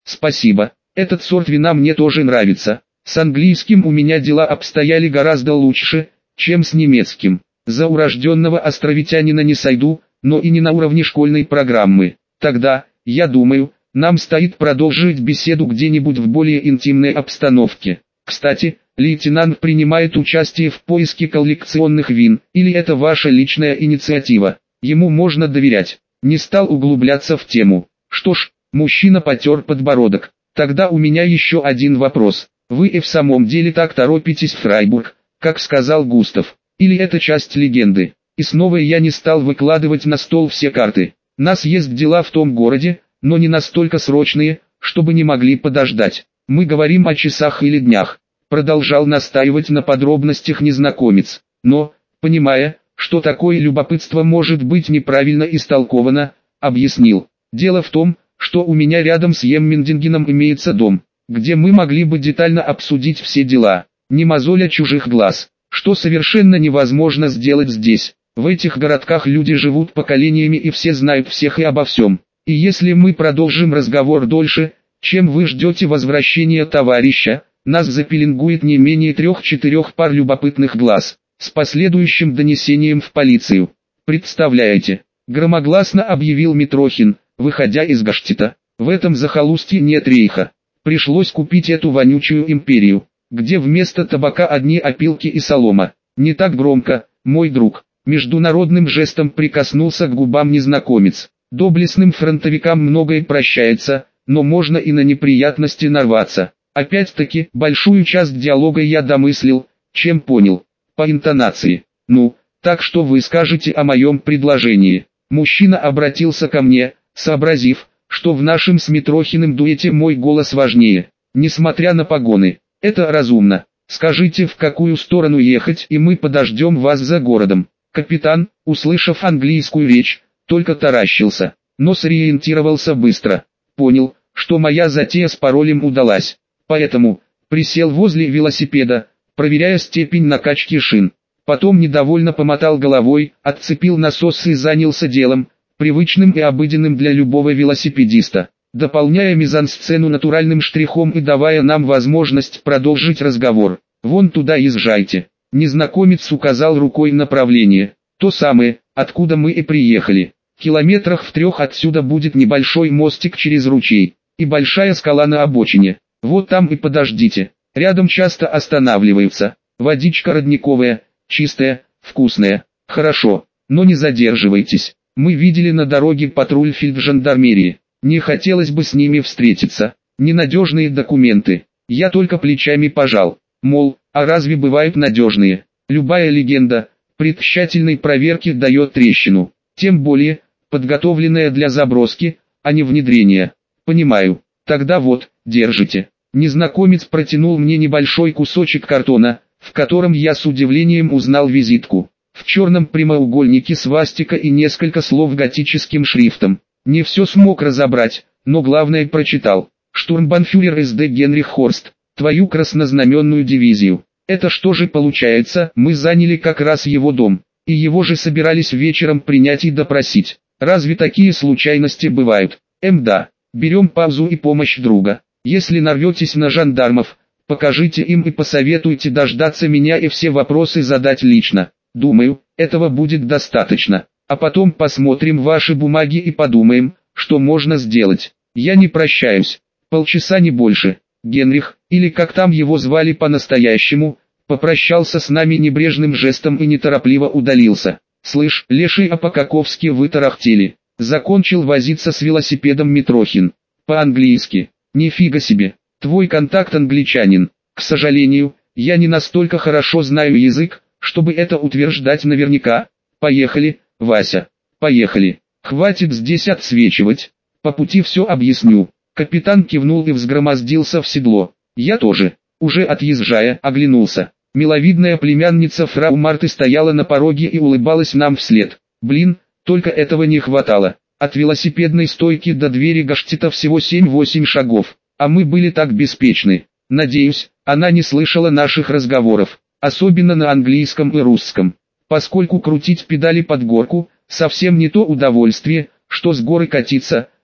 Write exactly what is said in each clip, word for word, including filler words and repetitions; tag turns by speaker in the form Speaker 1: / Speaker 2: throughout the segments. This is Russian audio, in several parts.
Speaker 1: Спасибо, этот сорт вина мне тоже нравится. С английским у меня дела обстояли гораздо лучше, чем с немецким. За урожденного островитянина не сойду, но и не на уровне школьной программы. Тогда, я думаю, нам стоит продолжить беседу где-нибудь в более интимной обстановке. Кстати, лейтенант принимает участие в поиске коллекционных вин, или это ваша личная инициатива? Ему можно доверять. Не стал углубляться в тему. Что ж, мужчина потер подбородок. Тогда у меня еще один вопрос. Вы и в самом деле так торопитесь в Фрайбург, как сказал Густав? Или это часть легенды? И снова я не стал выкладывать на стол все карты. Нас есть дела в том городе, но не настолько срочные, чтобы не могли подождать. Мы говорим о часах или днях. Продолжал настаивать на подробностях незнакомец. Но, понимая, что такое любопытство может быть неправильно истолковано, объяснил. Дело в том, что у меня рядом с Еммендингеном имеется дом, где мы могли бы детально обсудить все дела, не мозоля чужих глаз, что совершенно невозможно сделать здесь. В этих городках люди живут поколениями и все знают всех и обо всем. И если мы продолжим разговор дольше, чем вы ждете возвращения товарища, нас запеленгует не менее трех-четырех пар любопытных глаз, с последующим донесением в полицию. Представляете, громогласно объявил Митрохин, выходя из Гаштита. В этом захолустье нет рейха. Пришлось купить эту вонючую империю, где вместо табака одни опилки и солома. Не так громко, мой друг. Международным жестом прикоснулся к губам незнакомец. Доблестным фронтовикам многое прощается, но можно и на неприятности нарваться. Опять-таки, большую часть диалога я домыслил, чем понял. По интонации. Ну, так что вы скажете о моем предложении? Мужчина обратился ко мне, сообразив, что в нашем с Митрохиным дуэте мой голос важнее. Несмотря на погоны, это разумно. Скажите, в какую сторону ехать, и мы подождем вас за городом. Капитан, услышав английскую речь, только таращился, но сориентировался быстро. Понял, что моя затея с паролем удалась. Поэтому, присел возле велосипеда, проверяя степень накачки шин. Потом недовольно помотал головой, отцепил насос и занялся делом, привычным и обыденным для любого велосипедиста, дополняя мизансцену натуральным штрихом и давая нам возможность продолжить разговор. «Вон туда езжайте». Незнакомец указал рукой направление. «То самое, откуда мы и приехали. Километрах в трех отсюда будет небольшой мостик через ручей, и большая скала на обочине. Вот там и подождите. Рядом часто останавливаются. Водичка родниковая, чистая, вкусная. Хорошо, но не задерживайтесь. Мы видели на дороге патруль фельджандармерии. Не хотелось бы с ними встретиться. Ненадежные документы». Я только плечами пожал. Мол, а разве бывают надежные? Любая легенда, при тщательной проверке дает трещину. Тем более, подготовленная для заброски, а не внедрения. Понимаю. Тогда вот, держите. Незнакомец протянул мне небольшой кусочек картона, в котором я с удивлением узнал визитку. В черном прямоугольнике свастика и несколько слов готическим шрифтом. Не все смог разобрать, но главное прочитал. Штурмбанфюрер СД Генрих Хорст, твою краснознаменную дивизию. Это что же получается, мы заняли как раз его дом, и его же собирались вечером принять и допросить. Разве такие случайности бывают? Эм да, берем паузу и помощь друга. Если нарветесь на жандармов, покажите им и посоветуйте дождаться меня и все вопросы задать лично. Думаю, этого будет достаточно. А потом посмотрим ваши бумаги и подумаем, что можно сделать. Я не прощаюсь. Полчаса не больше. Генрих, или как там его звали по-настоящему, попрощался с нами небрежным жестом и неторопливо удалился. «Слышь, леший, а по-каковски вы тарахтели?» Закончил возиться с велосипедом Митрохин. «По-английски. Нифига себе. Твой контакт англичанин. К сожалению, я не настолько хорошо знаю язык, чтобы это утверждать наверняка. Поехали, Вася. Поехали. Хватит здесь отсвечивать. По пути все объясню». Капитан кивнул и взгромоздился в седло. Я тоже, уже отъезжая, оглянулся. Миловидная племянница фрау Марты стояла на пороге и улыбалась нам вслед. Блин, только этого не хватало. От велосипедной стойки до двери Гаштита всего семь-восемь шагов, а мы были так беспечны. Надеюсь, она не слышала наших разговоров, особенно на английском и русском. Поскольку крутить педали под горку, совсем не то удовольствие, что с горы катиться,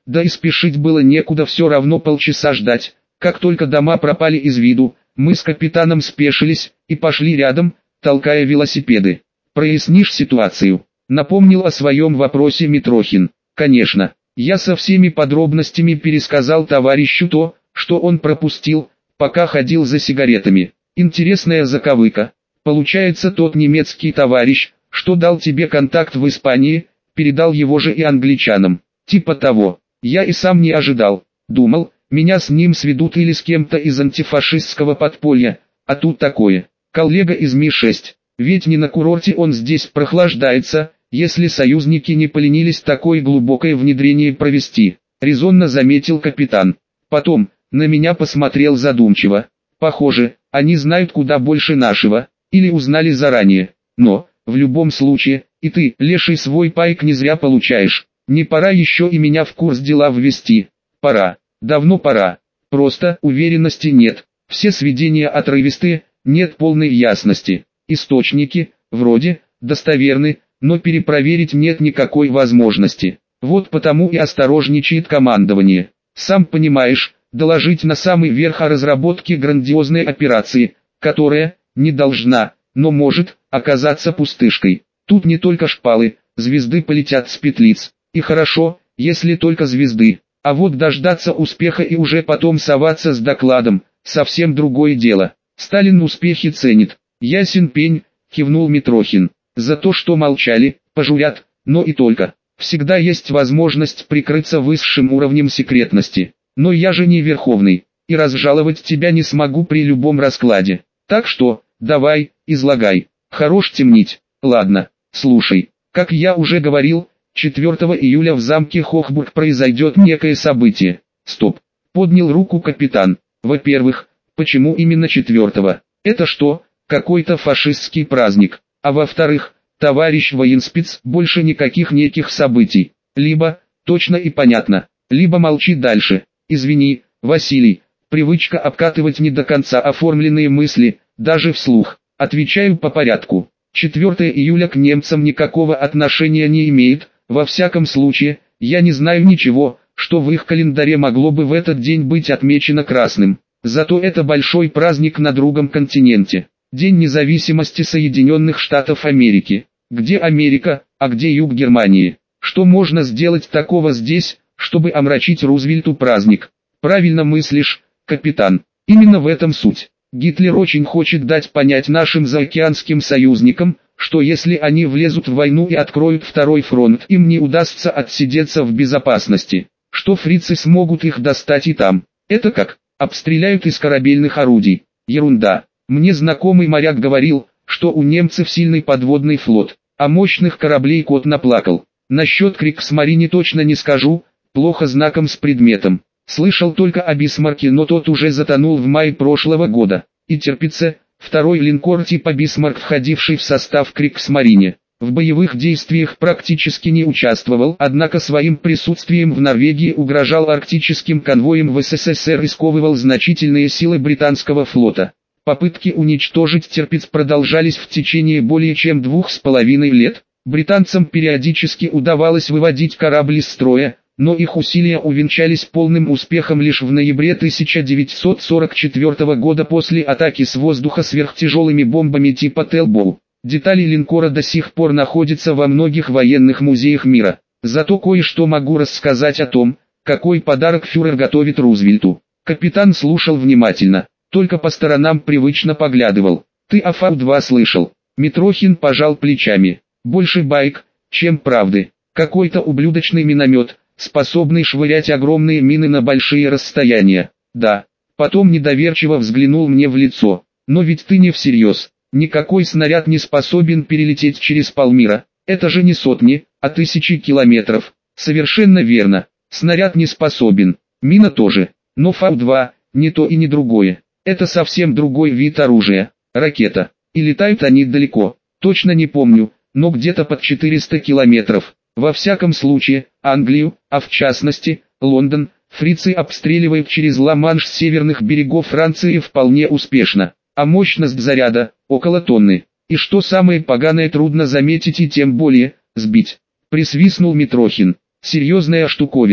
Speaker 1: да и спешить было некуда, все равно полчаса ждать. Как только дома пропали из виду, мы с капитаном спешились и пошли рядом, толкая велосипеды. «Прояснишь ситуацию?» — напомнил о своем вопросе Митрохин. «Конечно». Я со всеми подробностями пересказал товарищу то, что он пропустил, пока ходил за сигаретами. Интересная заковыка. Получается, тот немецкий товарищ, что дал тебе контакт в Испании, передал его же и англичанам. Типа того. Я и сам не ожидал. Думал, меня с ним сведут или с кем-то из антифашистского подполья, а тут такое. Коллега из Ми шесть. Ведь не на курорте он здесь прохлаждается, если союзники не поленились такое глубокое внедрение провести, резонно заметил капитан. Потом, на меня посмотрел задумчиво. Похоже, они знают куда больше нашего, или узнали заранее. Но, в любом случае, и ты, леший, свой пайк не зря получаешь. Не пора еще и меня в курс дела ввести? Пора, давно пора. Просто уверенности нет. Все сведения отрывистые, нет полной ясности. Источники, вроде, достоверны, но перепроверить нет никакой возможности. Вот потому и осторожничает командование. Сам понимаешь, доложить на самый верх о разработке грандиозной операции, которая, не должна, но может, оказаться пустышкой. Тут не только шпалы, звезды полетят с петлиц. И хорошо, если только звезды. А вот дождаться успеха и уже потом соваться с докладом, совсем другое дело. Сталин успехи ценит. Ясен пень, кивнул Митрохин. За то, что молчали, пожурят, но и только. Всегда есть возможность прикрыться высшим уровнем секретности. Но я же не верховный, и разжаловать тебя не смогу при любом раскладе. Так что, давай, излагай. Хорош темнить. Ладно, слушай. Как я уже говорил, четвёртого июля в замке Хохбург произойдет некое событие. Стоп. Поднял руку капитан. Во-первых, почему именно четвёртого? Это что, какой-то фашистский праздник? А во-вторых, товарищ военспец, больше никаких неких событий. Либо, точно и понятно, либо молчи дальше. Извини, Василий, привычка обкатывать не до конца оформленные мысли, даже вслух. Отвечаю по порядку. четвёртого июля к немцам никакого отношения не имеет, во всяком случае, я не знаю ничего, что в их календаре могло бы в этот день быть отмечено красным. Зато это большой праздник на другом континенте. День независимости Соединенных Штатов Америки. Где Америка, а где юг Германии? Что можно сделать такого здесь, чтобы омрачить Рузвельту праздник? Правильно мыслишь, капитан. Именно в этом суть. Гитлер очень хочет дать понять нашим заокеанским союзникам, что если они влезут в войну и откроют второй фронт, им не удастся отсидеться в безопасности. Что фрицы смогут их достать и там. Это как? Обстреляют из корабельных орудий. Ерунда. Мне знакомый моряк говорил, что у немцев сильный подводный флот, а мощных кораблей кот наплакал. Насчет Кригсмарине точно не скажу, плохо знаком с предметом. Слышал только о Бисмарке, но тот уже затонул в мае прошлого года. И терпится, второй линкор типа Бисмарк, входивший в состав Кригсмарине, в боевых действиях практически не участвовал, однако своим присутствием в Норвегии угрожал арктическим конвоем в СССР и сковывал значительные силы британского флота. Попытки уничтожить Тирпиц продолжались в течение более чем двух с половиной лет. Британцам периодически удавалось выводить корабль из строя, но их усилия увенчались полным успехом лишь в ноябре тысяча девятьсот сорок четвёртого года после атаки с воздуха сверхтяжелыми бомбами типа Телбоу. Детали линкора до сих пор находятся во многих военных музеях мира. Зато кое-что могу рассказать о том, какой подарок фюрер готовит Рузвельту. Капитан слушал внимательно, только по сторонам привычно поглядывал. «Ты о Фау два слышал?» Митрохин пожал плечами. «Больше байк, чем правды. Какой-то ублюдочный миномет, способный швырять огромные мины на большие расстояния». «Да». Потом недоверчиво взглянул мне в лицо. «Но ведь ты не всерьез. Никакой снаряд не способен перелететь через полмира. Это же не сотни, а тысячи километров». «Совершенно верно. Снаряд не способен. Мина тоже. Но Фау два, не то и не другое. Это совсем другой вид оружия. Ракета. И летают они далеко. Точно не помню, но где-то под четыреста километров. Во всяком случае, Англию, а в частности, Лондон, фрицы обстреливают через Ла-Манш с северных берегов Франции вполне успешно. А мощность заряда – около тонны. И что самое поганое, трудно заметить и тем более, сбить. Присвистнул Митрохин. Серьезная штуковина.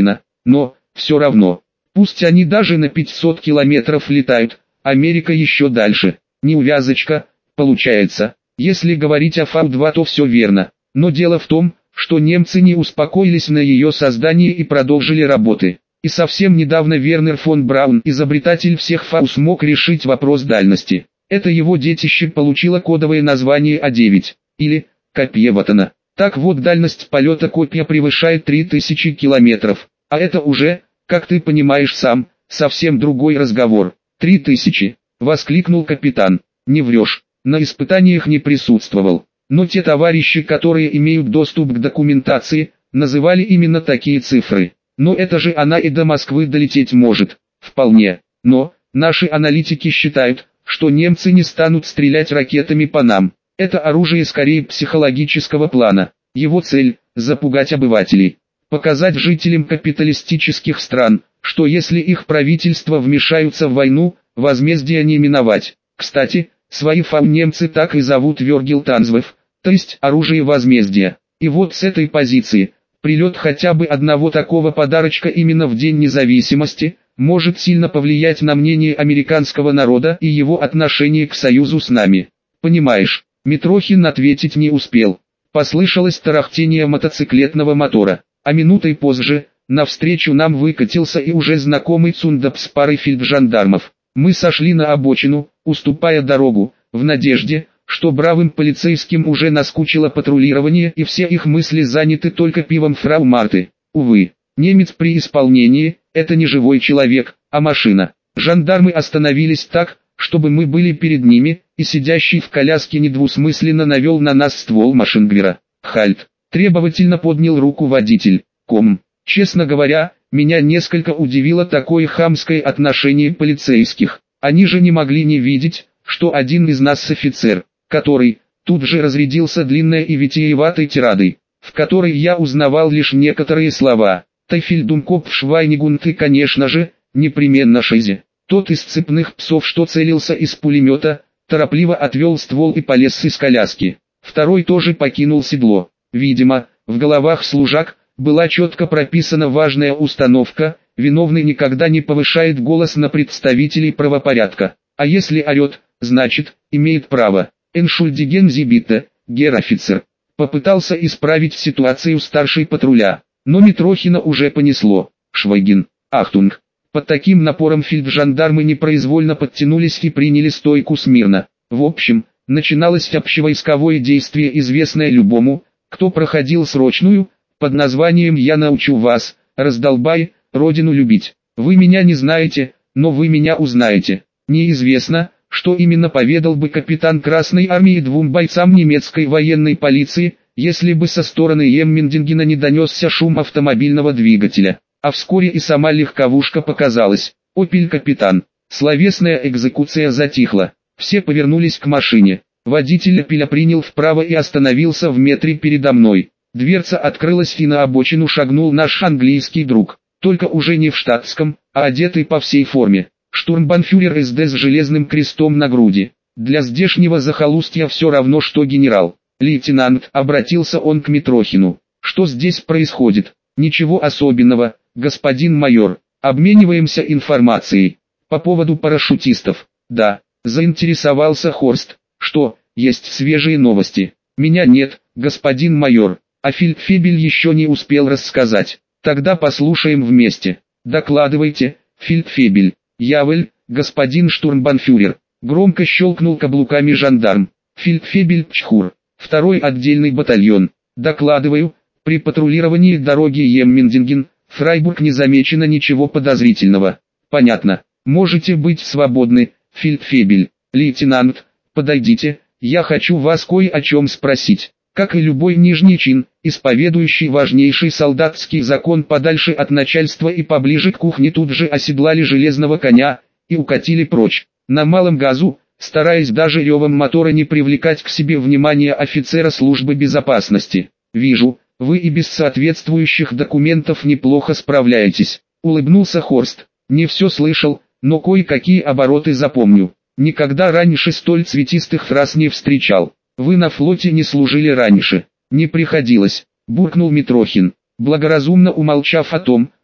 Speaker 1: Но, все равно, пусть они даже на пятьсот километров летают, Америка еще дальше. Неувязочка, получается. Если говорить о Фау два, то все верно. Но дело в том, что немцы не успокоились на ее создании и продолжили работы. И совсем недавно Вернер фон Браун, изобретатель всех Фау, смог решить вопрос дальности. Это его детище получило кодовое название А девять, или «Копье Ватана». Так вот, дальность полета копья превышает три тысячи километров. А это уже, как ты понимаешь сам, совсем другой разговор. «Три тысячи!» — воскликнул капитан. «Не врешь, на испытаниях не присутствовал. Но те товарищи, которые имеют доступ к документации, называли именно такие цифры. Но это же она и до Москвы долететь может». «Вполне. Но, наши аналитики считают, что немцы не станут стрелять ракетами по нам. Это оружие скорее психологического плана. Его цель – запугать обывателей. Показать жителям капиталистических стран, что если их правительства вмешаются в войну, возмездия не миновать. Кстати, свои Фау немцы так и зовут Вергилтанзвев, то есть оружие возмездия. И вот с этой позиции, прилет хотя бы одного такого подарочка именно в День независимости, может сильно повлиять на мнение американского народа и его отношение к союзу с нами. Понимаешь, Митрохин ответить не успел. Послышалось тарахтение мотоциклетного мотора, а минутой позже, навстречу нам выкатился и уже знакомый Цундап с парой фельджандармов. Мы сошли на обочину, уступая дорогу, в надежде, что бравым полицейским уже наскучило патрулирование и все их мысли заняты только пивом фрау Марты. Увы, немец при исполнении – это не живой человек, а машина. Жандармы остановились так, чтобы мы были перед ними, и сидящий в коляске недвусмысленно навел на нас ствол машингвера. «Хальт!» – требовательно поднял руку водитель. «Ком!» Честно говоря, меня несколько удивило такое хамское отношение полицейских. Они же не могли не видеть, что один из нас офицер, который тут же разрядился длинной и витиеватой тирадой, в которой я узнавал лишь некоторые слова. Тайфельдумкоп Швайнигунт и, конечно же, непременно Шизе. Тот из цепных псов, что целился из пулемета, торопливо отвел ствол и полез из коляски. Второй тоже покинул седло. Видимо, в головах служак была четко прописана важная установка: виновный никогда не повышает голос на представителей правопорядка. А если орет, значит, имеет право. Эншульдиген зибитте, гер-офицер. Попытался исправить ситуацию старший патруля, но Митрохина уже понесло. Швайгин, ахтунг. Под таким напором фельджандармы непроизвольно подтянулись и приняли стойку смирно. В общем, начиналось общевойсковое действие, известное любому, кто проходил срочную, под названием «Я научу вас, раздолбай, родину любить». Вы меня не знаете, но вы меня узнаете. Неизвестно, что именно поведал бы капитан Красной Армии двум бойцам немецкой военной полиции, если бы со стороны Еммендингена не донесся шум автомобильного двигателя. А вскоре и сама легковушка показалась. «Опель, капитан». Словесная экзекуция затихла. Все повернулись к машине. Водитель «Опеля» принял вправо и остановился в метре передо мной. Дверца открылась, и на обочину шагнул наш английский друг. Только уже не в штатском, а одетый по всей форме. Штурмбанфюрер эс дэ с железным крестом на груди. Для здешнего захолустья все равно, что генерал. «Лейтенант», обратился он к Митрохину. «Что здесь происходит?» «Ничего особенного, господин майор. Обмениваемся информацией. По поводу парашютистов». «Да», заинтересовался Хорст. «Что, есть свежие новости?» «Меня нет, господин майор, а фельдфебель еще не успел рассказать». «Тогда послушаем вместе». «Докладывайте, фельдфебель». «Явель, господин штурмбанфюрер». Громко щелкнул каблуками жандарм. «Фельдфебель Пчхур, второй отдельный батальон». «Докладываю, при патрулировании дороги Еммендинген, Фрайбург не замечено ничего подозрительного». «Понятно. Можете быть свободны, фельдфебель». «Лейтенант, подойдите, я хочу вас кое о чем спросить». Как и любой нижний чин, исповедующий важнейший солдатский закон подальше от начальства и поближе к кухне, тут же оседлали железного коня и укатили прочь. На малом газу, стараясь даже ревом мотора не привлекать к себе внимания офицера службы безопасности. «Вижу, вы и без соответствующих документов неплохо справляетесь», — улыбнулся Хорст. «Не все слышал, но кое-какие обороты запомню. Никогда раньше столь цветистых фраз не встречал». «Вы на флоте не служили раньше?» «Не приходилось», — буркнул Митрохин, благоразумно умолчав о том,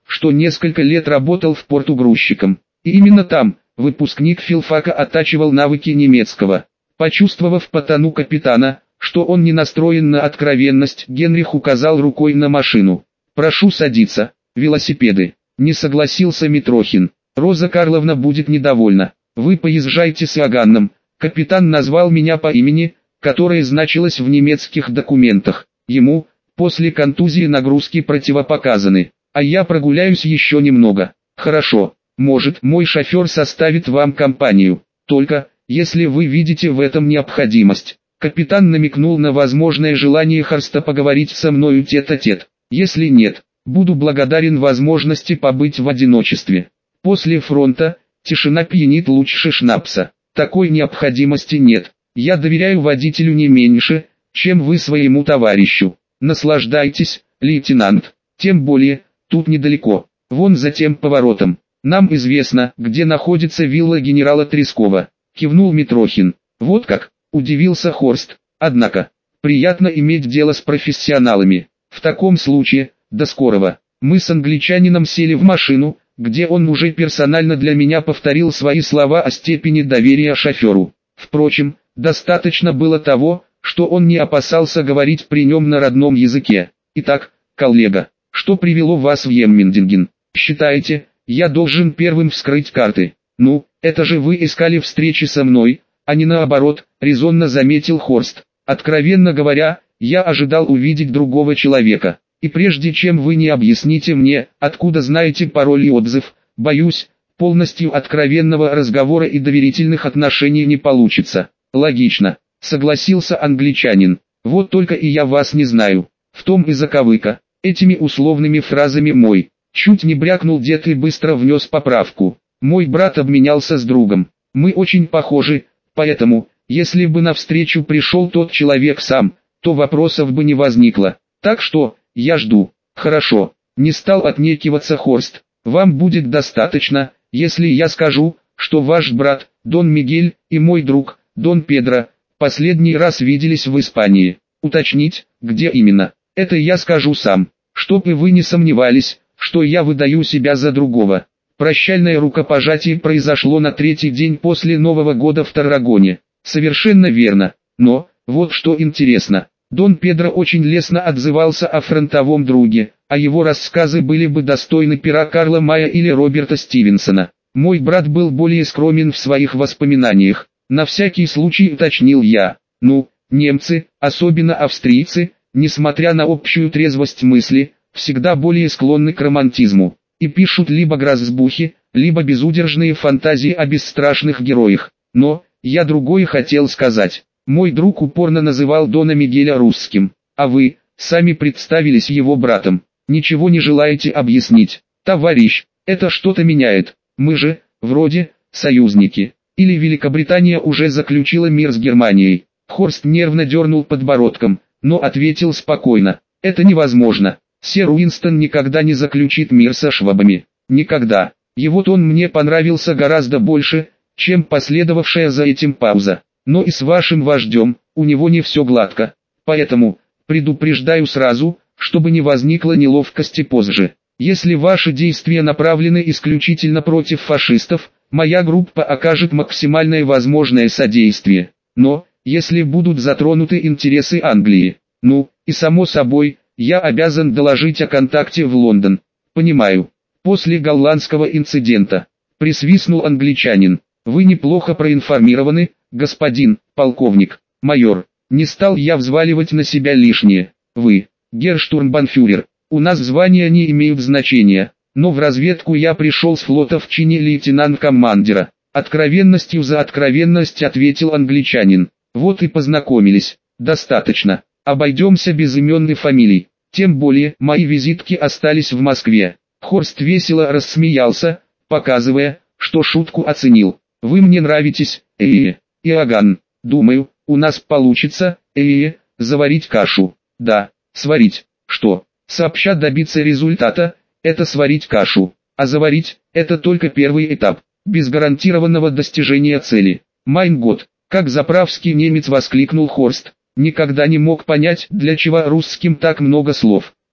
Speaker 1: что несколько лет работал в порту грузчиком. И именно там, выпускник филфака оттачивал навыки немецкого. Почувствовав по тону капитана, что он не настроен на откровенность, Генрих указал рукой на машину. «Прошу садиться, велосипеды». Не согласился Митрохин. «Роза Карловна будет недовольна. Вы поезжайте с Иоганном». Капитан назвал меня по имени, которое значилось в немецких документах. Ему, после контузии, нагрузки противопоказаны. А я прогуляюсь еще немного. «Хорошо, может, мой шофер составит вам компанию. Только, если вы видите в этом необходимость». Капитан намекнул на возможное желание Хорста поговорить со мною тет-а-тет. «Если нет, буду благодарен возможности побыть в одиночестве. После фронта, тишина пьянит лучше шнапса. Такой необходимости нет. Я доверяю водителю не меньше, чем вы своему товарищу. Наслаждайтесь, лейтенант. Тем более, тут недалеко, вон за тем поворотом. Нам известно, где находится вилла генерала Трескова», — кивнул Митрохин. «Вот как?» — удивился Хорст. «Однако, приятно иметь дело с профессионалами. В таком случае, до скорого». Мы с англичанином сели в машину, где он уже персонально для меня повторил свои слова о степени доверия шоферу. Впрочем, достаточно было того, что он не опасался говорить при нем на родном языке. «Итак, коллега, что привело вас в Еммендинген? Считаете, я должен первым вскрыть карты?» «Ну, это же вы искали встречи со мной, а не наоборот», — резонно заметил Хорст. «Откровенно говоря, я ожидал увидеть другого человека. И прежде чем вы не объясните мне, откуда знаете пароль и отзыв, боюсь, полностью откровенного разговора и доверительных отношений не получится». «Логично», — согласился англичанин. «Вот только и я вас не знаю. В том и заковыка. Этими условными фразами мой». Чуть не брякнул дед и быстро внес поправку. «Мой брат обменялся с другом. Мы очень похожи, поэтому, если бы навстречу пришел тот человек сам, то вопросов бы не возникло. Так что, я жду». «Хорошо», — не стал отнекиваться Хорст. «Вам будет достаточно, если я скажу, что ваш брат, Дон Мигель, и мой друг, Дон Педро, последний раз виделись в Испании. Уточнить, где именно, это я скажу сам, чтобы вы не сомневались, что я выдаю себя за другого». Прощальное рукопожатие произошло на третий день после Нового года в Таррагоне. Совершенно верно. Но, вот что интересно, Дон Педро очень лестно отзывался о фронтовом друге, а его рассказы были бы достойны пера Карла Мая или Роберта Стивенсона. Мой брат был более скромен в своих воспоминаниях. На всякий случай уточнил я. Ну, немцы, особенно австрийцы, несмотря на общую трезвость мысли, всегда более склонны к романтизму. И пишут либо грозбухи, либо безудержные фантазии о бесстрашных героях. Но, я другое хотел сказать. Мой друг упорно называл Дона Мигеля русским, а вы, сами представились его братом. Ничего не желаете объяснить? Товарищ, это что-то меняет. Мы же, вроде, союзники. Или Великобритания уже заключила мир с Германией? Хорст нервно дернул подбородком, но ответил спокойно. Это невозможно. Сэр Уинстон никогда не заключит мир со швабами. Никогда. Его тон мне понравился гораздо больше, чем последовавшая за этим пауза. Но и с вашим вождем, у него не все гладко. Поэтому, предупреждаю сразу, чтобы не возникло неловкости позже. Если ваши действия направлены исключительно против фашистов, моя группа окажет максимальное возможное содействие. Но, если будут затронуты интересы Англии, ну, и само собой, я обязан доложить о контакте в Лондон. Понимаю. После голландского инцидента, присвистнул англичанин. Вы неплохо проинформированы, господин полковник, майор. Не стал я взваливать на себя лишнее. Вы, герштурмбанфюрер, у нас звания не имеют значения, но в разведку я пришел с флота в чине лейтенант-командира. Откровенностью за откровенность, ответил англичанин. Вот и познакомились. Достаточно. Обойдемся без имен и фамилий. Тем более, мои визитки остались в Москве. Хорст весело рассмеялся, показывая, что шутку оценил. Вы мне нравитесь, э-э, Иоганн. Думаю, у нас получится, э-э, заварить кашу. Да, сварить. Что? Сообща добиться результата, это сварить кашу. А заварить, это только первый этап, без гарантированного достижения цели. Майн год, как заправский немец воскликнул Хорст. Никогда не мог понять, для чего русским так много слов.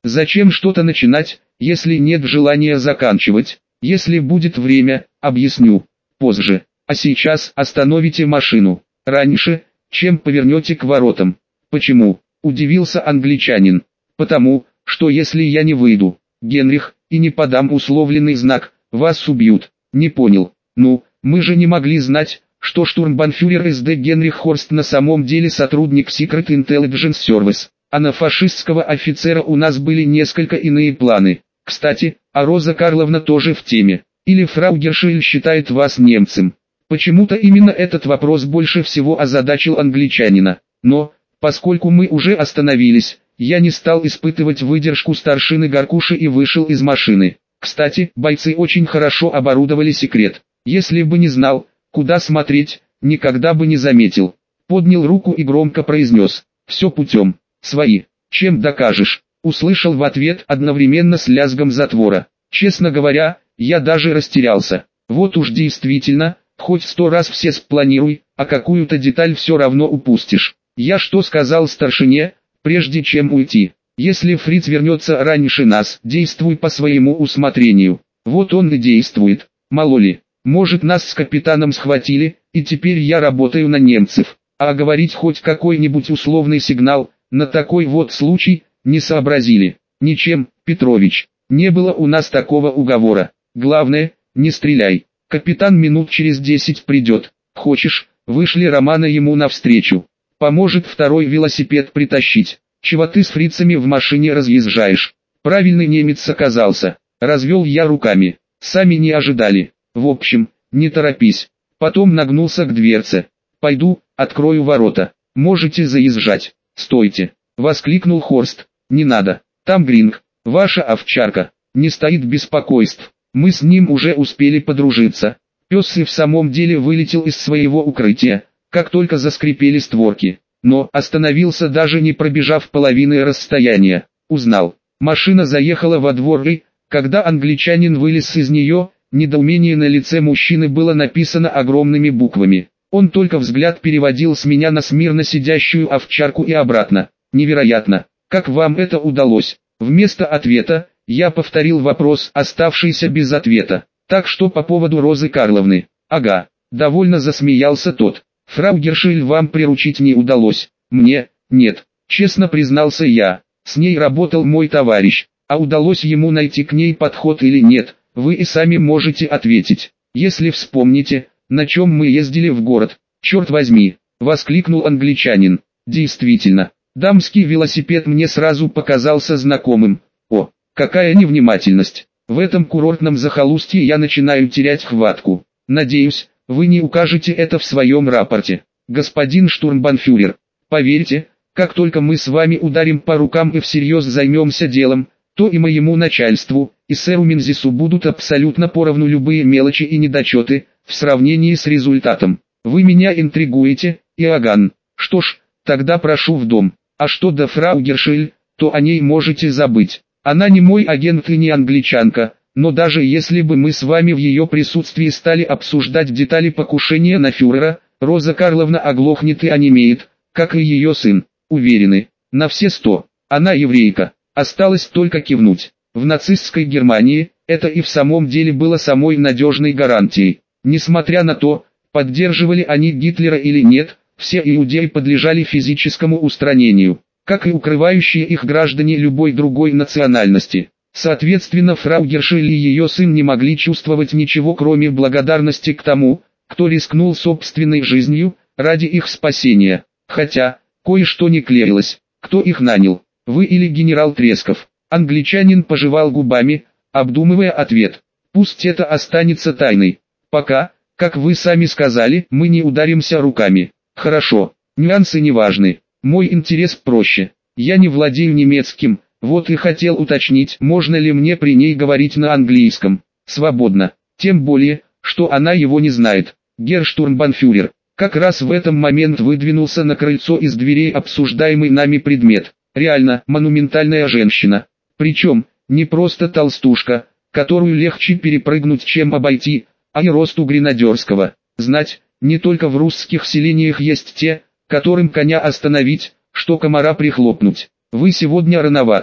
Speaker 1: Зачем что-то начинать, если нет желания заканчивать? Если будет время, объясню. Позже. А сейчас остановите машину. Раньше, чем повернете к воротам. Почему? Удивился англичанин. Потому, что если я не выйду, Генрих, и не подам условленный знак, вас убьют. Не понял. Ну, мы же не могли знать, что штурмбанфюрер эс дэ Генрих Хорст на самом деле сотрудник Secret Intelligence Service. А на фашистского офицера у нас были несколько иные планы. Кстати, а Роза Карловна тоже в теме. Или фрау Гершель считает вас немцем? Почему-то именно этот вопрос больше всего озадачил англичанина. Но, поскольку мы уже остановились, я не стал испытывать выдержку старшины Гаркуши и вышел из машины. Кстати, бойцы очень хорошо оборудовали секрет. Если бы не знал, куда смотреть, никогда бы не заметил. Поднял руку и громко произнес: «Все путем. Свои. Чем докажешь?» Услышал в ответ одновременно с лязгом затвора. Честно говоря, я даже растерялся. Вот уж действительно, хоть сто раз все спланируй, а какую-то деталь все равно упустишь. Я что сказал старшине, прежде чем уйти? Если фриц вернется раньше нас, действуй по своему усмотрению. Вот он и действует. Мало ли, может нас с капитаном схватили, и теперь я работаю на немцев. А говорить хоть какой-нибудь условный сигнал, на такой вот случай, не сообразили. Ничем, Петрович, не было у нас такого уговора. Главное, не стреляй. Капитан минут через десять придет. Хочешь, вышли Романа ему навстречу. Поможет второй велосипед притащить. Чего ты с фрицами в машине разъезжаешь? Правильный немец оказался. Развел я руками. Сами не ожидали. В общем, не торопись. Потом нагнулся к дверце. Пойду, открою ворота. Можете заезжать. Стойте. Воскликнул Хорст. Не надо. Там Гринг, ваша овчарка. Не стоит беспокойств. Мы с ним уже успели подружиться. Пес и в самом деле вылетел из своего укрытия, как только заскрипели створки. Но остановился, даже не пробежав половины расстояния. Узнал. Машина заехала во двор и, когда англичанин вылез из нее, недоумение на лице мужчины было написано огромными буквами. Он только взгляд переводил с меня на смирно сидящую овчарку и обратно. Невероятно. Как вам это удалось? Вместо ответа, я повторил вопрос, оставшийся без ответа. Так что по поводу Розы Карловны? Ага. Довольно засмеялся тот. Фрау Гершель вам приручить не удалось. Мне? Нет. Честно признался я. С ней работал мой товарищ. А удалось ему найти к ней подход или нет, вы и сами можете ответить. Если вспомните, на чем мы ездили в город. Черт возьми, воскликнул англичанин. Действительно, дамский велосипед мне сразу показался знакомым. О, какая невнимательность. В этом курортном захолустье я начинаю терять хватку. Надеюсь, вы не укажете это в своем рапорте. Господин штурмбанфюрер, поверьте, как только мы с вами ударим по рукам и всерьез займемся делом, то и моему начальству, и сэру Минзису будут абсолютно поровну любые мелочи и недочеты, в сравнении с результатом. Вы меня интригуете, Иоганн. Что ж, тогда прошу в дом. А что до фрау Гершель, то о ней можете забыть. Она не мой агент и не англичанка, но даже если бы мы с вами в ее присутствии стали обсуждать детали покушения на фюрера, Роза Карловна оглохнет и онемеет, как и ее сын. Уверены, на все сто. Она еврейка. Осталось только кивнуть. В нацистской Германии это и в самом деле было самой надежной гарантией. Несмотря на то, поддерживали они Гитлера или нет, все иудеи подлежали физическому устранению, как и укрывающие их граждане любой другой национальности. Соответственно, фрау Гершель и ее сын не могли чувствовать ничего, кроме благодарности к тому, кто рискнул собственной жизнью ради их спасения. Хотя, кое-что не клеилось. Кто их нанял? Вы или генерал Тресков? Англичанин пожевал губами, обдумывая ответ. Пусть это останется тайной. Пока, как вы сами сказали, мы не ударимся руками. Хорошо, нюансы не важны. Мой интерес проще. Я не владею немецким, вот и хотел уточнить, можно ли мне при ней говорить на английском. Свободно. Тем более, что она его не знает. Геррштурмбанфюрер. Как раз в этот момент выдвинулся на крыльцо из дверей обсуждаемый нами предмет. Реально, монументальная женщина. Причем, не просто толстушка, которую легче перепрыгнуть, чем обойти, а и росту гренадерского. Знать, не только в русских селениях есть те, которым коня остановить, что комара прихлопнуть. Вы сегодня рановато.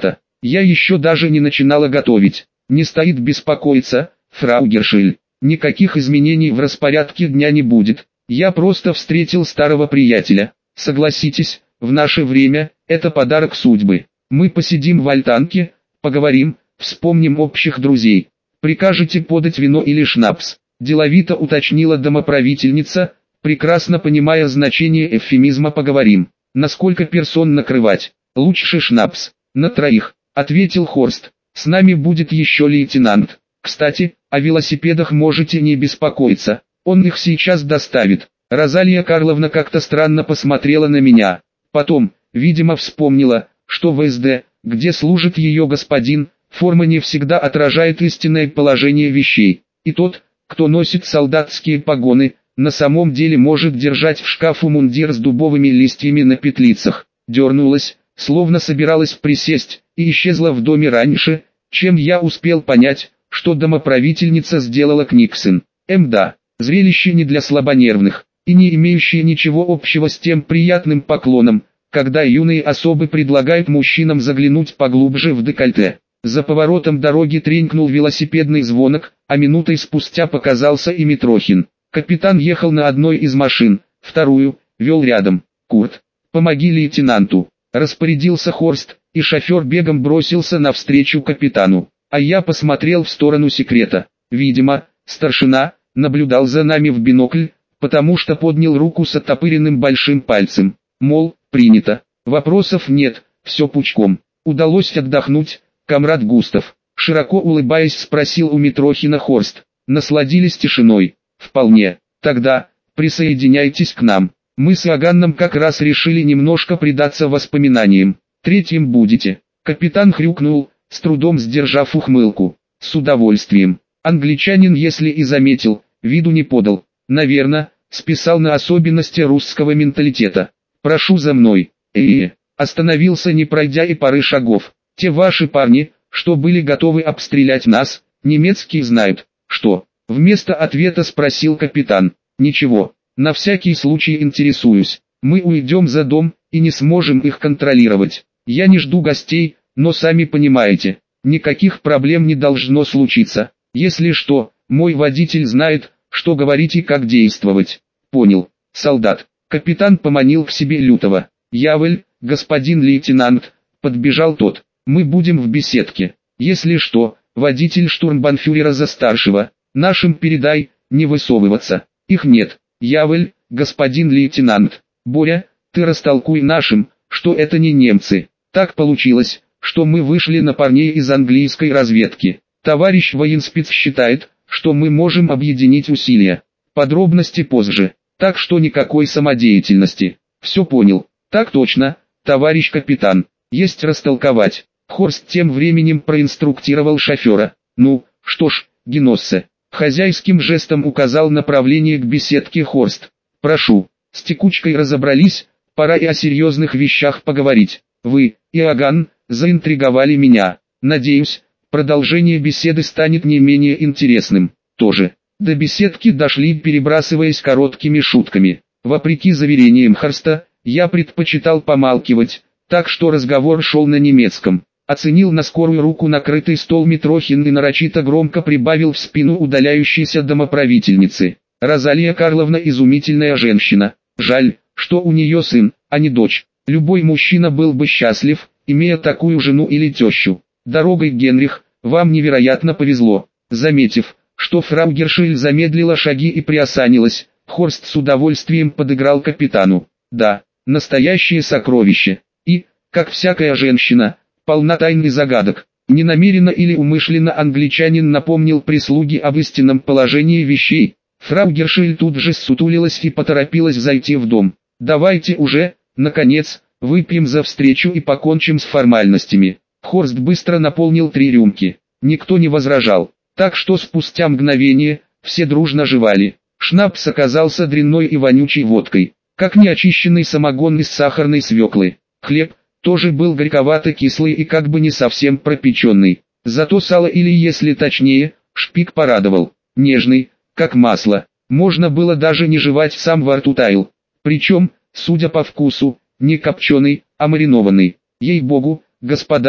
Speaker 1: Я еще даже не начинала готовить. Не стоит беспокоиться, фрау Гершель. Никаких изменений в распорядке дня не будет. Я просто встретил старого приятеля. Согласитесь, в наше время, это подарок судьбы. Мы посидим в альтанке, поговорим, вспомним общих друзей. Прикажете подать вино или шнапс? Деловито уточнила домоправительница, прекрасно понимая значение эвфемизма «поговорим». На сколько персон накрывать? Лучше шнапс. На троих, ответил Хорст. С нами будет еще лейтенант. Кстати, о велосипедах можете не беспокоиться. Он их сейчас доставит. Розалия Карловна как-то странно посмотрела на меня. Потом, видимо, вспомнила, что в ВСД, где служит ее господин, форма не всегда отражает истинное положение вещей. И тот, кто носит солдатские погоны, на самом деле может держать в шкафу мундир с дубовыми листьями на петлицах. Дернулась, словно собиралась присесть, и исчезла в доме раньше, чем я успел понять, что домоправительница сделала Книксон. Мда, зрелище не для слабонервных, и не имеющее ничего общего с тем приятным поклоном, когда юные особы предлагают мужчинам заглянуть поглубже в декольте. За поворотом дороги тренькнул велосипедный звонок, а минутой спустя показался и Митрохин. Капитан ехал на одной из машин, вторую вел рядом. «Курт, помоги лейтенанту», — распорядился Хорст, и шофер бегом бросился навстречу капитану. А я посмотрел в сторону секрета. Видимо, старшина наблюдал за нами в бинокль, потому что поднял руку с оттопыренным большим пальцем. Мол, принято. Вопросов нет, все пучком. Удалось отдохнуть, комрад Густав? Широко улыбаясь, спросил у Митрохина Хорст. Насладились тишиной? Вполне. Тогда, присоединяйтесь к нам. Мы с Иоганном как раз решили немножко предаться воспоминаниям. Третьим будете. Капитан хрюкнул, с трудом сдержав ухмылку. С удовольствием. Англичанин, если и заметил, виду не подал. Наверное, списал на особенности русского менталитета. Прошу за мной. Э-э, остановился, не пройдя и пары шагов. Те ваши парни, что были готовы обстрелять нас, немецкие знают. Что? Вместо ответа спросил капитан. Ничего, на всякий случай интересуюсь. Мы уйдем за дом, и не сможем их контролировать. Я не жду гостей, но сами понимаете, никаких проблем не должно случиться. Если что, мой водитель знает, что говорить и как действовать. Понял, солдат. Капитан поманил к себе Лютого. Яволь, господин лейтенант, подбежал тот. Мы будем в беседке. Если что, водитель штурмбанфюрера за старшего. Нашим передай, не высовываться. Их нет. Яволь, господин лейтенант. Боря, ты растолкуй нашим, что это не немцы. Так получилось, что мы вышли на парней из английской разведки. Товарищ военспец считает, что мы можем объединить усилия. Подробности позже. Так что никакой самодеятельности. Все понял. Так точно, товарищ капитан. Есть растолковать. Хорст тем временем проинструктировал шофера. Ну, что ж, Геноссе. Хозяйским жестом указал направление к беседке Хорст. Прошу, с текучкой разобрались, пора и о серьезных вещах поговорить. Вы, Иоганн, заинтриговали меня. Надеюсь, продолжение беседы станет не менее интересным. Тоже. До беседки дошли, перебрасываясь короткими шутками. Вопреки заверениям Хорста, я предпочитал помалкивать, так что разговор шел на немецком. Оценил на скорую руку накрытый стол Митрохин и нарочито громко прибавил в спину удаляющейся домоправительницы. Розалия Карловна изумительная женщина. Жаль, что у нее сын, а не дочь. Любой мужчина был бы счастлив, имея такую жену или тещу. Дорогой, Генрих, вам невероятно повезло. Заметив, что фрау Гершель замедлила шаги и приосанилась, Хорст с удовольствием подыграл капитану. Да, настоящее сокровище. И, как всякая женщина, полна тайн и загадок. Ненамеренно или умышленно англичанин напомнил прислуге об истинном положении вещей. Фрау Гершель тут же ссутулилась и поторопилась зайти в дом. «Давайте уже, наконец, выпьем за встречу и покончим с формальностями». Хорст быстро наполнил три рюмки. Никто не возражал. Так что спустя мгновение, все дружно жевали. Шнапс оказался дрянной и вонючей водкой, как неочищенный самогон из сахарной свеклы. Хлеб тоже был горьковато-кислый и как бы не совсем пропеченный. Зато сало, или если точнее, шпик порадовал. Нежный, как масло. Можно было даже не жевать, сам во рту таял. Причем, судя по вкусу, не копченый, а маринованный. Ей-богу, господа,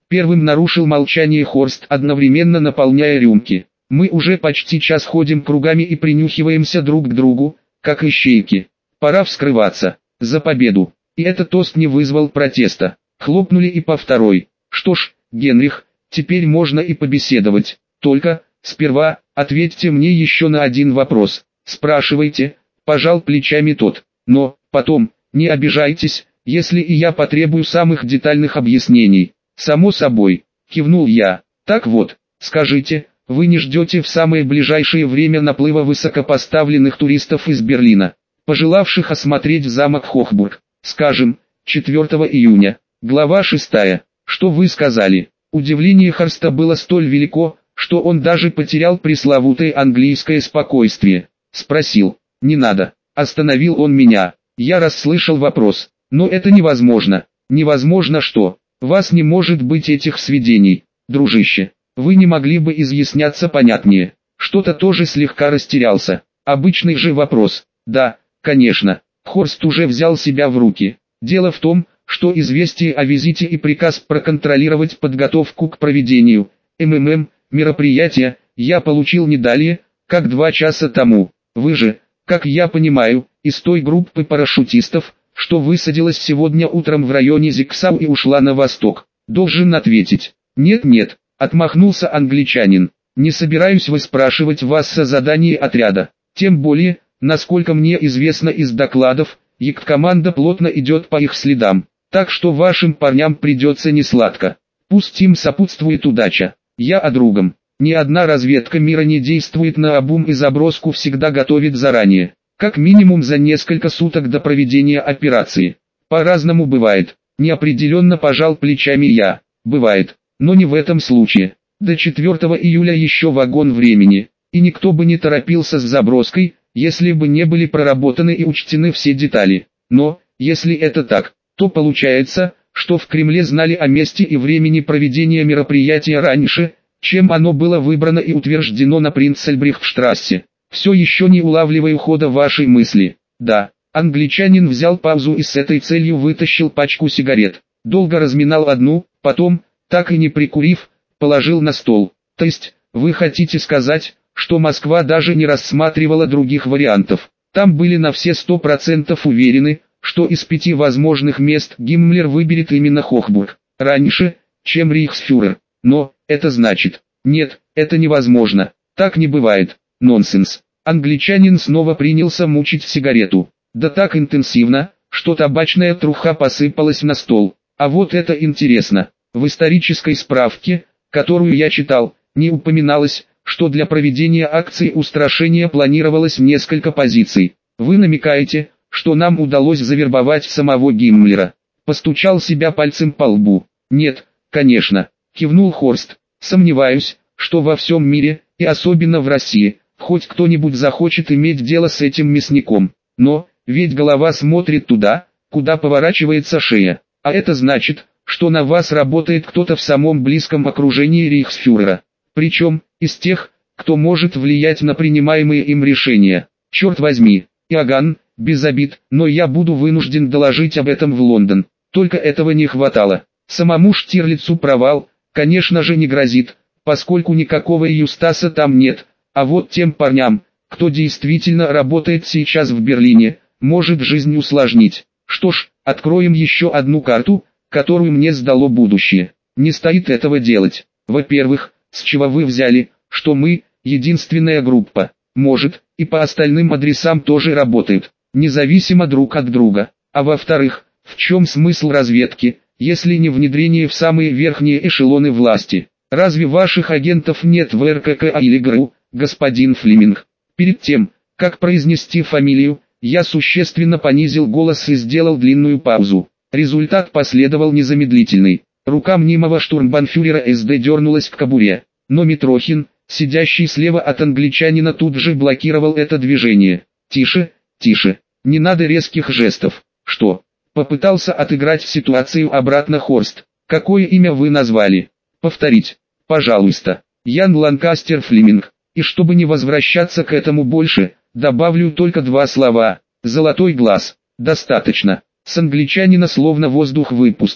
Speaker 1: Первым нарушил молчание Хорст, одновременно наполняя рюмки. Мы уже почти час ходим кругами и принюхиваемся друг к другу, как ищейки. Пора вскрываться. За победу. И этот тост не вызвал протеста. Хлопнули и по второй. Что ж, Генрих, теперь можно и побеседовать. Только, сперва, ответьте мне еще на один вопрос. Спрашивайте, пожал плечами тот. Но, потом, не обижайтесь, если и я потребую самых детальных объяснений. Само собой, кивнул я. Так вот, скажите, вы не ждете в самое ближайшее время наплыва высокопоставленных туристов из Берлина, пожелавших осмотреть замок Хохбург, скажем, четвёртого июня. Глава шестая. Что вы сказали? Удивление Хорста было столь велико, что он даже потерял пресловутое английское спокойствие. Спросил. Не надо. Остановил он меня. Я расслышал вопрос. Но это невозможно. Невозможно что? Вас не может быть этих сведений. Дружище, вы не могли бы изъясняться понятнее. Что-то тоже слегка растерялся. Обычный же вопрос. Да, конечно. Хорст уже взял себя в руки. Дело в том, что известие о визите и приказ проконтролировать подготовку к проведению МММ мероприятия я получил не далее, как два часа тому. Вы же, как я понимаю, из той группы парашютистов, что высадилась сегодня утром в районе Зиксау и ушла на восток. Должен ответить. Нет-нет, отмахнулся англичанин. Не собираюсь выспрашивать вас о задании отряда. Тем более, насколько мне известно из докладов, Ек-команда плотно идет по их следам. Так что вашим парням придется несладко. Пусть им сопутствует удача. Я о другом. Ни одна разведка мира не действует наобум и заброску всегда готовит заранее. Как минимум за несколько суток до проведения операции. По-разному бывает. Неопределенно пожал плечами я. Бывает. Но не в этом случае. До четвёртого июля еще вагон времени. И никто бы не торопился с заброской, если бы не были проработаны и учтены все детали. Но, если это так, то получается, что в Кремле знали о месте и времени проведения мероприятия раньше, чем оно было выбрано и утверждено на Принцельбрихтштрассе. Все еще не улавливаю хода вашей мысли. Да, англичанин взял паузу и с этой целью вытащил пачку сигарет. Долго разминал одну, потом, так и не прикурив, положил на стол. То есть, вы хотите сказать, что Москва даже не рассматривала других вариантов? Там были на все сто процентов уверены, что из пяти возможных мест Гиммлер выберет именно Хохбург, раньше, чем рейхсфюрер. Но, это значит, нет, это невозможно, так не бывает, нонсенс. Англичанин снова принялся мучить сигарету, да так интенсивно, что табачная труха посыпалась на стол. А вот это интересно, в исторической справке, которую я читал, не упоминалось, что для проведения акции устрашения планировалось несколько позиций. Вы намекаете, что нам удалось завербовать самого Гиммлера? Постучал себя пальцем по лбу. Нет, конечно, кивнул Хорст. Сомневаюсь, что во всем мире, и особенно в России, хоть кто-нибудь захочет иметь дело с этим мясником. Но, ведь голова смотрит туда, куда поворачивается шея. А это значит, что на вас работает кто-то в самом близком окружении рейхсфюрера. Причем, из тех, кто может влиять на принимаемые им решения. Черт возьми, Иоганн, без обид, но я буду вынужден доложить об этом в Лондон. Только этого не хватало. Самому Штирлицу провал, конечно же, не грозит, поскольку никакого Юстаса там нет. А вот тем парням, кто действительно работает сейчас в Берлине, может жизнь усложнить. Что ж, откроем еще одну карту, которую мне сдало будущее. Не стоит этого делать. Во-первых, с чего вы взяли, что мы, единственная группа, может, и по остальным адресам тоже работают, независимо друг от друга. А во-вторых, в чем смысл разведки, если не внедрение в самые верхние эшелоны власти? Разве ваших агентов нет в эр ка ка а или ГРУ, господин Флеминг? Перед тем, как произнести фамилию, я существенно понизил голос и сделал длинную паузу. Результат последовал незамедлительный. Рука мнимого штурмбанфюрера эс дэ дернулась к кобуре, но Митрохин, сидящий слева от англичанина, тут же блокировал это движение. «Тише, тише, не надо резких жестов». «Что?» — попытался отыграть ситуацию обратно Хорст. «Какое имя вы назвали?» «Повторить, пожалуйста». «Ян Ланкастер Флеминг». И чтобы не возвращаться к этому больше, добавлю только два слова. «Золотой глаз». «Достаточно». С англичанина словно воздух выпустили.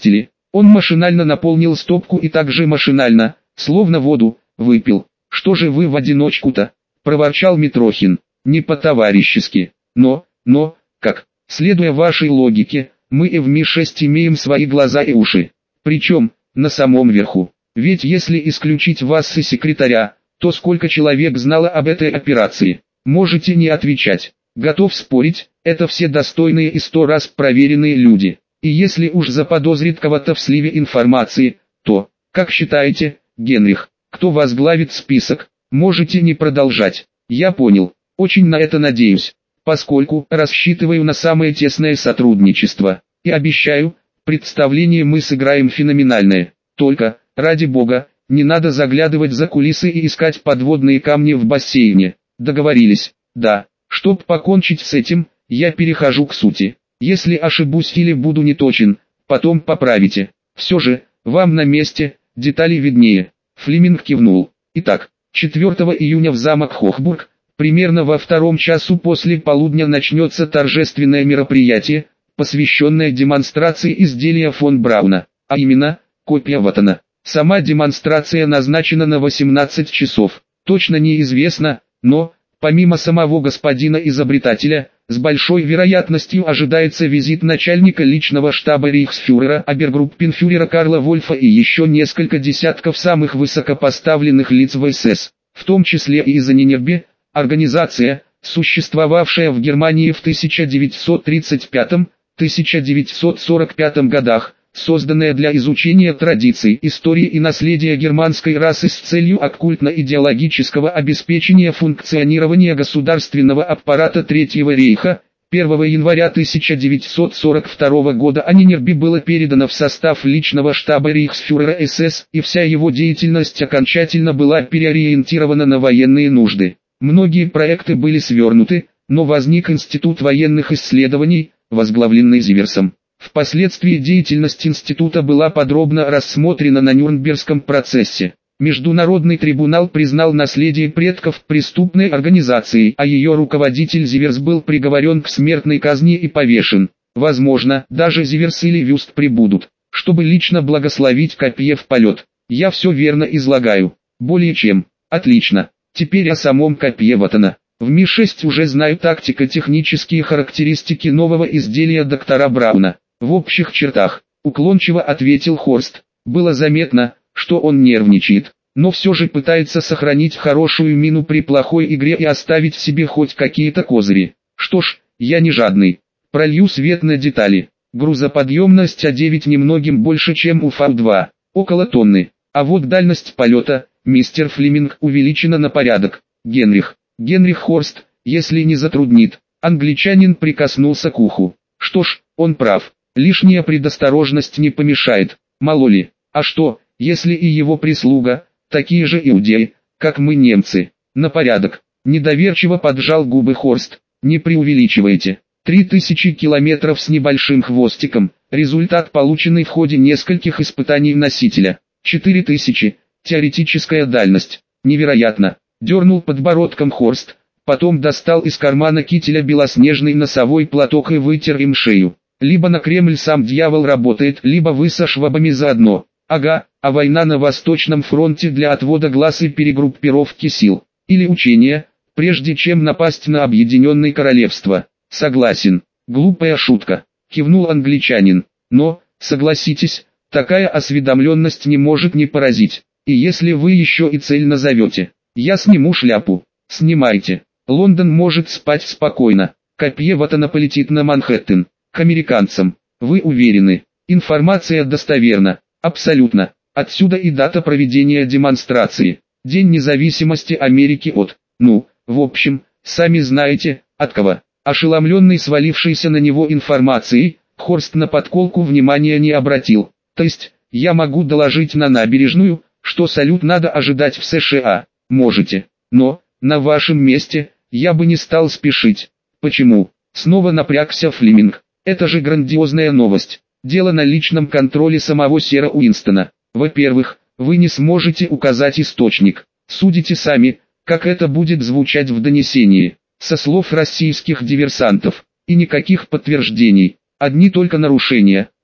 Speaker 1: Он машинально наполнил стопку и также машинально, словно воду, выпил. «Что же вы в одиночку-то?» – проворчал Митрохин. «Не по-товарищески. Но, но, как, следуя вашей логике, мы и в Ми шесть имеем свои глаза и уши. Причем, на самом верху. Ведь если исключить вас и секретаря, то сколько человек знало об этой операции? Можете не отвечать. Готов спорить, это все достойные и сто раз проверенные люди. И если уж заподозрит кого-то в сливе информации, то, как считаете, Генрих, кто возглавит список? Можете не продолжать. Я понял. Очень на это надеюсь, поскольку рассчитываю на самое тесное сотрудничество. И обещаю, представление мы сыграем феноменальное. Только, ради бога, не надо заглядывать за кулисы и искать подводные камни в бассейне. Договорились? Да. Чтоб покончить с этим, я перехожу к сути. Если ошибусь или буду неточен, потом поправите. Все же, вам на месте, детали виднее. Флеминг кивнул. Итак, четвёртого июня в замок Хохбург, примерно во втором часу после полудня начнется торжественное мероприятие, посвященное демонстрации изделия фон Брауна, а именно, копия Ваттона. Сама демонстрация назначена на восемнадцать часов. Точно неизвестно, но, помимо самого господина-изобретателя, с большой вероятностью ожидается визит начальника личного штаба рейхсфюрера обергруппенфюрера Карла Вольфа и еще несколько десятков самых высокопоставленных лиц в эс эс, в том числе и из Анинербе, организация, существовавшая в Германии в тысяча девятьсот тридцать пятом — тысяча девятьсот сорок пятом годах, созданная для изучения традиций, истории и наследия германской расы с целью оккультно-идеологического обеспечения функционирования государственного аппарата Третьего рейха. первого января тысяча девятьсот сорок второго года Анинербе было передано в состав личного штаба рейхсфюрера эс эс, и вся его деятельность окончательно была переориентирована на военные нужды. Многие проекты были свернуты, но возник Институт военных исследований, возглавленный Зиверсом. Впоследствии деятельность института была подробно рассмотрена на Нюрнбергском процессе. Международный трибунал признал наследие предков преступной организацией, а ее руководитель Зиверс был приговорен к смертной казни и повешен. Возможно, даже Зиверс или Вюст прибудут, чтобы лично благословить копье в полет. Я все верно излагаю. Более чем. Отлично. Теперь о самом копье Ваттона. В Ми шесть уже знаю тактико-технические характеристики нового изделия доктора Брауна. В общих чертах, уклончиво ответил Хорст. Было заметно, что он нервничает, но все же пытается сохранить хорошую мину при плохой игре и оставить себе хоть какие-то козыри. Что ж, я не жадный. Пролью свет на детали. Грузоподъемность А девять немногим больше, чем у Фау два, около тонны. А вот дальность полета, мистер Флеминг, увеличена на порядок. Генрих, Генрих Хорст, если не затруднит. Англичанин прикоснулся к уху. Что ж, он прав. Лишняя предосторожность не помешает, мало ли. А что, если и его прислуга, такие же иудеи, как мы немцы? На порядок. Недоверчиво поджал губы Хорст. Не преувеличивайте. Три тысячи километров с небольшим хвостиком. Результат, полученный в ходе нескольких испытаний носителя. Четыре тысячи. Теоретическая дальность. Невероятно. Дернул подбородком Хорст. Потом достал из кармана кителя белоснежный носовой платок и вытер им шею. Либо на Кремль сам дьявол работает, либо вы со швабами заодно. Ага, а война на Восточном фронте для отвода глаз и перегруппировки сил. Или учения, прежде чем напасть на Объединенное Королевство. Согласен. Глупая шутка. Кивнул англичанин. Но, согласитесь, такая осведомленность не может не поразить. И если вы еще и цель назовете, я сниму шляпу. Снимайте. Лондон может спать спокойно. Копье Ваттона полетит на Манхэттен. К американцам. Вы уверены? Информация достоверна. Абсолютно. Отсюда и дата проведения демонстрации. День независимости Америки от, ну, в общем, сами знаете, от кого. Ошеломленный свалившейся на него информацией, Хорст на подколку внимания не обратил. То есть, я могу доложить на набережную, что салют надо ожидать в США. Можете. Но, на вашем месте, я бы не стал спешить. Почему? Снова напрягся Флеминг. Это же грандиозная новость. Дело на личном контроле самого сэра Уинстона. Во-первых, вы не сможете указать источник. Судите сами, как это будет звучать в донесении. Со слов российских диверсантов. И никаких подтверждений. Одни только нарушения.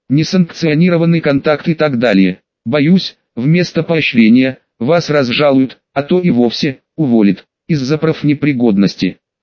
Speaker 1: несанкционированный контакт и так далее. Боюсь, вместо поощрения, вас разжалуют, а то и вовсе уволят из-за профнепригодности.